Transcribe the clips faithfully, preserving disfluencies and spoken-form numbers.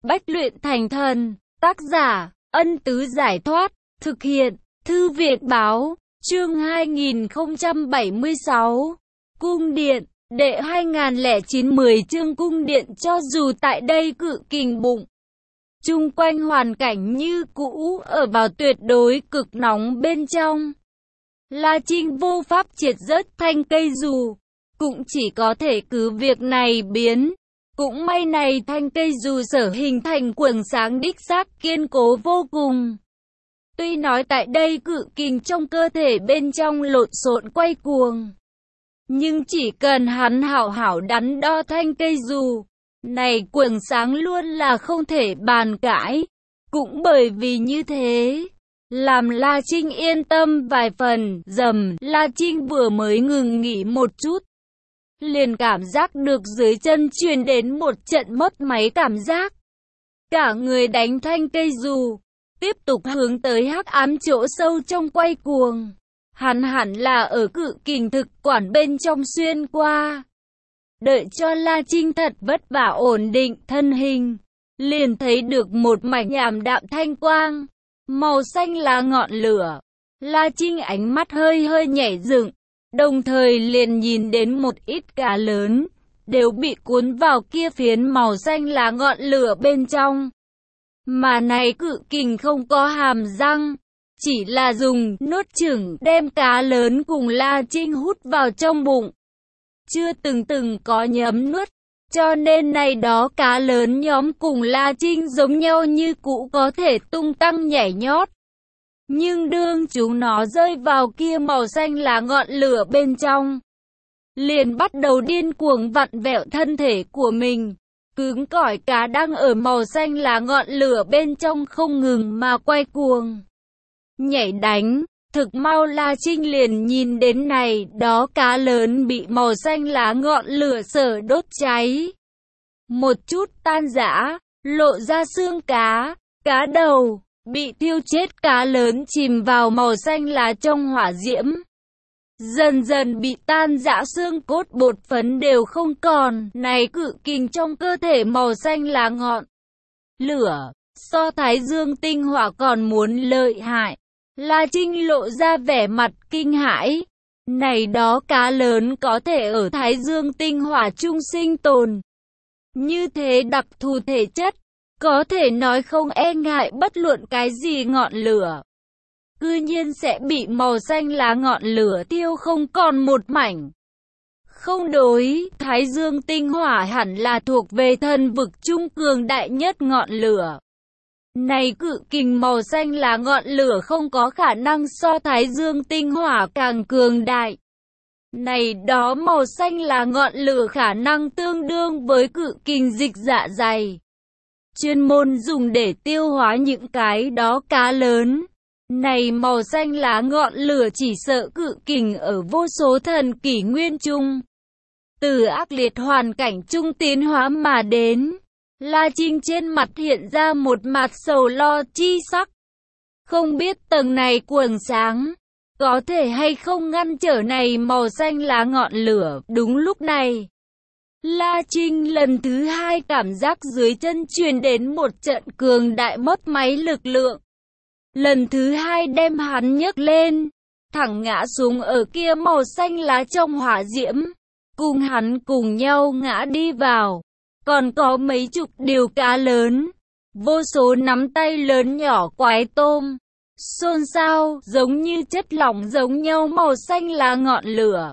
Bách luyện thành thần. Tác giả, Ân Tứ Giải Thoát. Thực hiện, Thư Việt Báo. Chương hai nghìn không trăm bảy mươi sáu. Cung điện. Đệ hai nghìn lẻ chín mười chương cung điện. Cho dù tại đây cự kình bụng chung quanh hoàn cảnh như cũ, ở vào tuyệt đối cực nóng bên trong, La Trinh vô pháp triệt rớt thanh cây dù, cũng chỉ có thể cứ việc này biến. Cũng may này thanh cây dù sở hình thành quầng sáng đích xác kiên cố vô cùng. Tuy nói tại đây cự kình trong cơ thể bên trong lộn xộn quay cuồng, nhưng chỉ cần hắn hảo hảo đắn đo thanh cây dù này, quầng sáng luôn là không thể bàn cãi. Cũng bởi vì như thế, làm La Trinh yên tâm vài phần. Dầm, La Trinh vừa mới ngừng nghỉ một chút, liền cảm giác được dưới chân truyền đến một trận mất máy cảm giác. Cả người đánh thanh cây dù, tiếp tục hướng tới hắc ám chỗ sâu trong quay cuồng. Hắn hẳn là ở cự kình thực quản bên trong xuyên qua. Đợi cho La Trinh thật vất vả ổn định thân hình, liền thấy được một mảnh nhảm đạm thanh quang, màu xanh lá ngọn lửa. La Trinh ánh mắt hơi hơi nhảy dựng, đồng thời liền nhìn đến một ít cá lớn, đều bị cuốn vào kia phiến màu xanh lá ngọn lửa bên trong. Mà này cự kình không có hàm răng, chỉ là dùng nuốt chửng đem cá lớn cùng La Trinh hút vào trong bụng. Chưa từng từng có nhấm nuốt, cho nên này đó cá lớn nhóm cùng La Trinh giống nhau như cũ có thể tung tăng nhảy nhót. Nhưng đương chúng nó rơi vào kia màu xanh lá ngọn lửa bên trong, liền bắt đầu điên cuồng vặn vẹo thân thể của mình. Cứng cỏi cá đang ở màu xanh lá ngọn lửa bên trong không ngừng mà quay cuồng, nhảy đánh. Thực mau La Trinh liền nhìn đến này đó cá lớn bị màu xanh lá ngọn lửa sở đốt cháy, một chút tan rã, lộ ra xương cá, cá đầu, bị thiêu chết cá lớn chìm vào màu xanh lá trong hỏa diễm. Dần dần bị tan rã xương cốt bột phấn đều không còn, này cự kình trong cơ thể màu xanh lá ngọn lửa, so thái dương tinh hỏa còn muốn lợi hại. La Trinh lộ ra vẻ mặt kinh hãi. Này đó cá lớn có thể ở thái dương tinh hỏa trung sinh tồn. Như thế đặc thù thể chất, có thể nói không e ngại bất luận cái gì ngọn lửa. Cư nhiên sẽ bị màu xanh lá ngọn lửa tiêu không còn một mảnh. Không đối, thái dương tinh hỏa hẳn là thuộc về thần vực trung cường đại nhất ngọn lửa. Này cự kình màu xanh lá ngọn lửa không có khả năng so thái dương tinh hỏa càng cường đại. Này đó màu xanh lá ngọn lửa khả năng tương đương với cự kình dịch dạ dày, chuyên môn dùng để tiêu hóa những cái đó cá lớn. Này màu xanh lá ngọn lửa chỉ sợ cự kình ở vô số thần kỷ nguyên trung, từ ác liệt hoàn cảnh trung tiến hóa mà đến. La Trinh trên mặt hiện ra một mặt sầu lo chi sắc. Không biết tầng này quầng sáng có thể hay không ngăn trở này màu xanh lá ngọn lửa. Đúng lúc này, La Trinh lần thứ hai cảm giác dưới chân truyền đến một trận cường đại mất máy lực lượng. Lần thứ hai đem hắn nhấc lên, thẳng ngã xuống ở kia màu xanh lá trong hỏa diễm, cùng hắn cùng nhau ngã đi vào. Còn có mấy chục điều cá lớn, vô số nắm tay lớn nhỏ quái tôm, xôn xao, giống như chất lỏng giống nhau màu xanh lá ngọn lửa.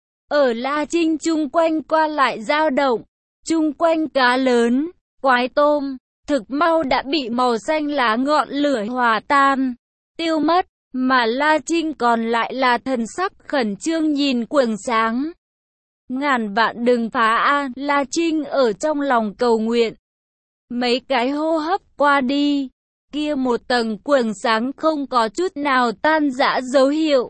Ở La Trinh chung quanh qua lại dao động, chung quanh cá lớn, quái tôm, thực mau đã bị màu xanh lá ngọn lửa hòa tan, tiêu mất, mà La Trinh còn lại là thần sắc khẩn trương nhìn quầng sáng. Ngàn vạn đừng phá a, La Trinh ở trong lòng cầu nguyện. Mấy cái hô hấp qua đi, kia một tầng quầng sáng không có chút nào tan rã dấu hiệu.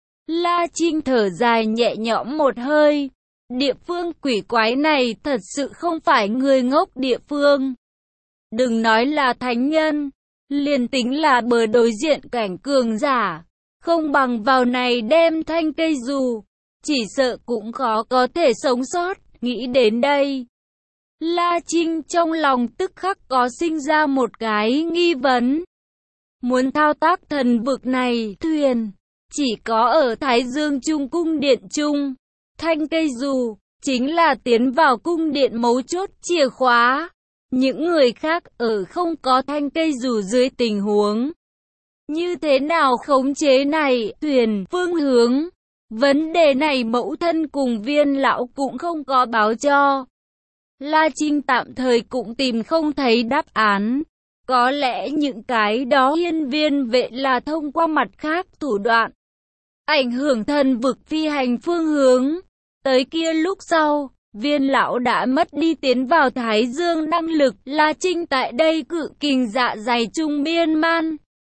La Trinh thở dài nhẹ nhõm một hơi. Địa phương quỷ quái này thật sự không phải người ngốc địa phương. Đừng nói là thánh nhân, liền tính là bờ đối diện cảnh cường giả, không bằng vào này đem thanh cây dù, chỉ sợ cũng khó có thể sống sót. Nghĩ đến đây, La Trinh trong lòng tức khắc có sinh ra một cái nghi vấn. Muốn thao tác thần vực này, thuyền, chỉ có ở Thái Dương Trung cung điện trung. Thanh cây dù, chính là tiến vào cung điện mấu chốt chìa khóa. Những người khác ở không có thanh cây dù dưới tình huống. Như thế nào khống chế này, thuyền, phương hướng? Vấn đề này mẫu thân cùng Viên lão cũng không có báo cho. La Trinh tạm thời cũng tìm không thấy đáp án. Có lẽ những cái đó hiên viên vệ là thông qua mặt khác thủ đoạn. Ảnh hưởng thần vực phi hành phương hướng. Tới kia lúc sau, Viên lão đã mất đi tiến vào Thái Dương năng lực. La Trinh tại đây cự kình dạ dày trung miên man.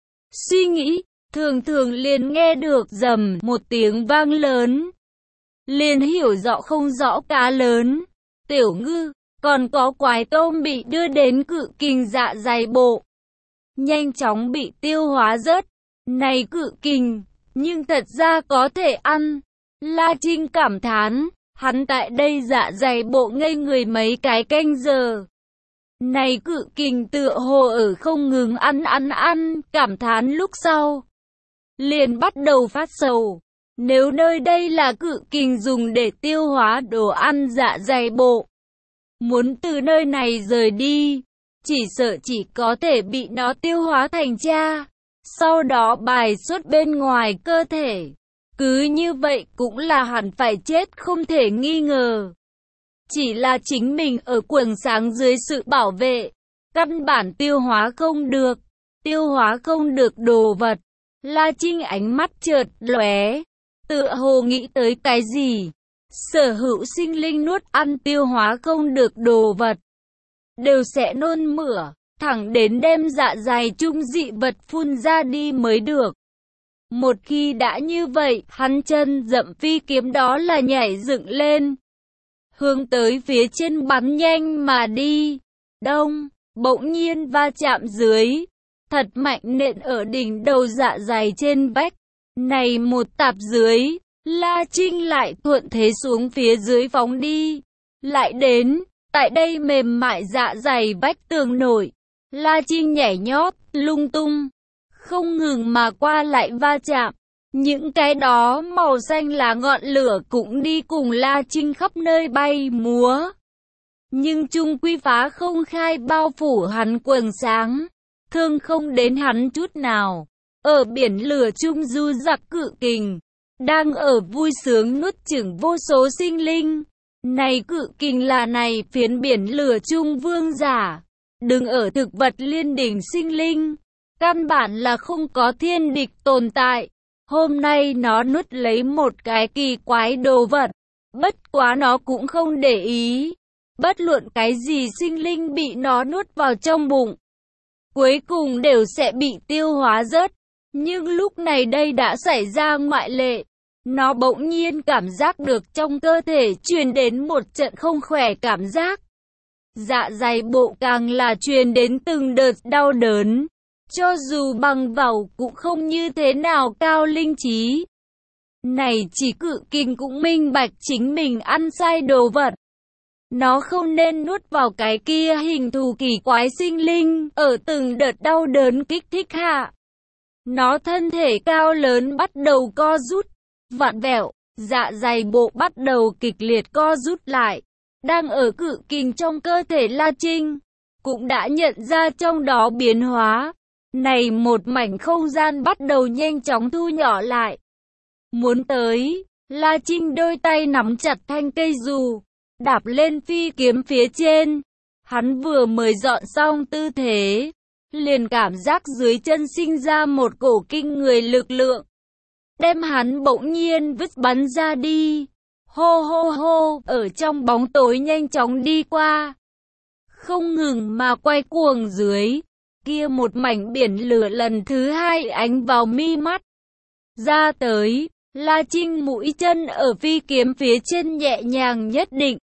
Suy nghĩ, thường thường liền nghe được rầm một tiếng vang lớn. Liền hiểu rõ không rõ cá lớn, tiểu ngư, còn có quái tôm bị đưa đến cự kình dạ dày bộ. Nhanh chóng bị tiêu hóa rớt. Này cự kình, nhưng thật ra có thể ăn. La Trinh cảm thán, hắn tại đây dạ dày bộ ngây người mấy cái canh giờ. Này cự kình tựa hồ ở không ngừng ăn ăn ăn, cảm thán lúc sau. Liền bắt đầu phát sầu. Nếu nơi đây là cự kình dùng để tiêu hóa đồ ăn dạ dày bộ, muốn từ nơi này rời đi, chỉ sợ chỉ có thể bị nó tiêu hóa thành cha, sau đó bài xuất bên ngoài cơ thể. Cứ như vậy cũng là hẳn phải chết không thể nghi ngờ. Chỉ là chính mình ở quầng sáng dưới sự bảo vệ, căn bản tiêu hóa không được, tiêu hóa không được đồ vật. La Trinh ánh mắt chợt lóe, tựa hồ nghĩ tới cái gì. Sở hữu sinh linh nuốt ăn tiêu hóa không được đồ vật, đều sẽ nôn mửa, thẳng đến đem dạ dày trung dị vật phun ra đi mới được. Một khi đã như vậy, hắn chân dậm phi kiếm đó là nhảy dựng lên, hướng tới phía trên bắn nhanh mà đi. Đông, bỗng nhiên va chạm dưới, thật mạnh nện ở đỉnh đầu dạ dày trên vách. Này một tạp dưới, La Trinh lại thuận thế xuống phía dưới phóng đi. Lại đến, tại đây mềm mại dạ dày vách tường nổi. La Trinh nhảy nhót, lung tung, không ngừng mà qua lại va chạm. Những cái đó màu xanh là ngọn lửa cũng đi cùng La Trinh khắp nơi bay múa. Nhưng chung quy phá không khai bao phủ hắn quầng sáng, thương không đến hắn chút nào. Ở biển lửa chung du giặc cự kình, đang ở vui sướng nuốt chửng vô số sinh linh. Này cự kình là này phiến biển lửa chung vương giả, đừng ở thực vật liên đỉnh sinh linh, căn bản là không có thiên địch tồn tại. Hôm nay nó nuốt lấy một cái kỳ quái đồ vật, bất quá nó cũng không để ý. Bất luận cái gì sinh linh bị nó nuốt vào trong bụng, cuối cùng đều sẽ bị tiêu hóa rớt. Nhưng lúc này đây đã xảy ra ngoại lệ. Nó bỗng nhiên cảm giác được trong cơ thể truyền đến một trận không khỏe cảm giác. Dạ dày bộ càng là truyền đến từng đợt đau đớn. Cho dù bằng vào cũng không như thế nào cao linh trí. Này chỉ cự kình cũng minh bạch chính mình ăn sai đồ vật. Nó không nên nuốt vào cái kia hình thù kỳ quái sinh linh, ở từng đợt đau đớn kích thích hạ. Nó thân thể cao lớn bắt đầu co rút, vặn vẹo, dạ dày bộ bắt đầu kịch liệt co rút lại. Đang ở cự kình trong cơ thể La Trinh, cũng đã nhận ra trong đó biến hóa. Này một mảnh không gian bắt đầu nhanh chóng thu nhỏ lại. Muốn tới, La Trinh đôi tay nắm chặt thanh cây dù, đạp lên phi kiếm phía trên. Hắn vừa mới dọn xong tư thế, liền cảm giác dưới chân sinh ra một cổ kinh người lực lượng, đem hắn bỗng nhiên vứt bắn ra đi. Hô hô hô, ở trong bóng tối nhanh chóng đi qua, không ngừng mà quay cuồng dưới. Kia một mảnh biển lửa lần thứ hai ánh vào mi mắt. Ra tới, La Trinh mũi chân ở phi kiếm phía trên nhẹ nhàng nhất định,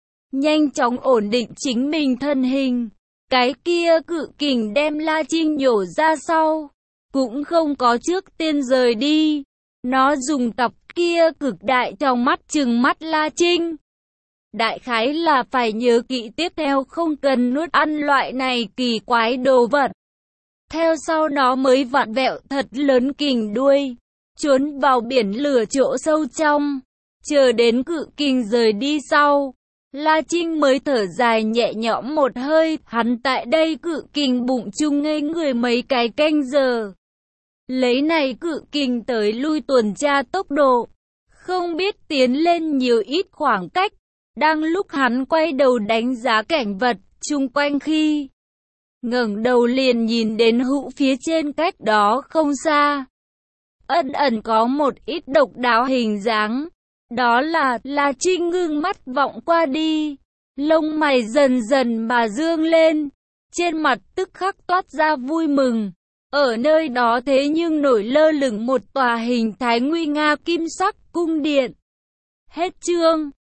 nhanh chóng ổn định chính mình thân hình. Cái kia cự kình đem La Trinh nhổ ra sau, cũng không có trước tiên rời đi. Nó dùng cặp kia cực đại trong mắt trừng mắt La Trinh. Đại khái là phải nhớ kỹ tiếp theo không cần nuốt ăn loại này kỳ quái đồ vật. Theo sau nó mới vặn vẹo thật lớn kình đuôi, trốn vào biển lửa chỗ sâu trong. Chờ đến cự kình rời đi sau, La Trinh mới thở dài nhẹ nhõm một hơi. Hắn tại đây cự kình bụng chung ngây người mấy cái canh giờ. Lấy này cự kình tới lui tuần tra tốc độ, không biết tiến lên nhiều ít khoảng cách. Đang lúc hắn quay đầu đánh giá cảnh vật chung quanh khi ngẩng đầu liền nhìn đến hữu phía trên cách đó không xa, ẩn ẩn có một ít độc đáo hình dáng. Đó là La Trinh ngưng mắt vọng qua đi, lông mày dần dần mà dương lên, trên mặt tức khắc toát ra vui mừng. Ở nơi đó thế nhưng nổi lơ lửng một tòa hình thái nguy nga kim sắc cung điện. Hết chương.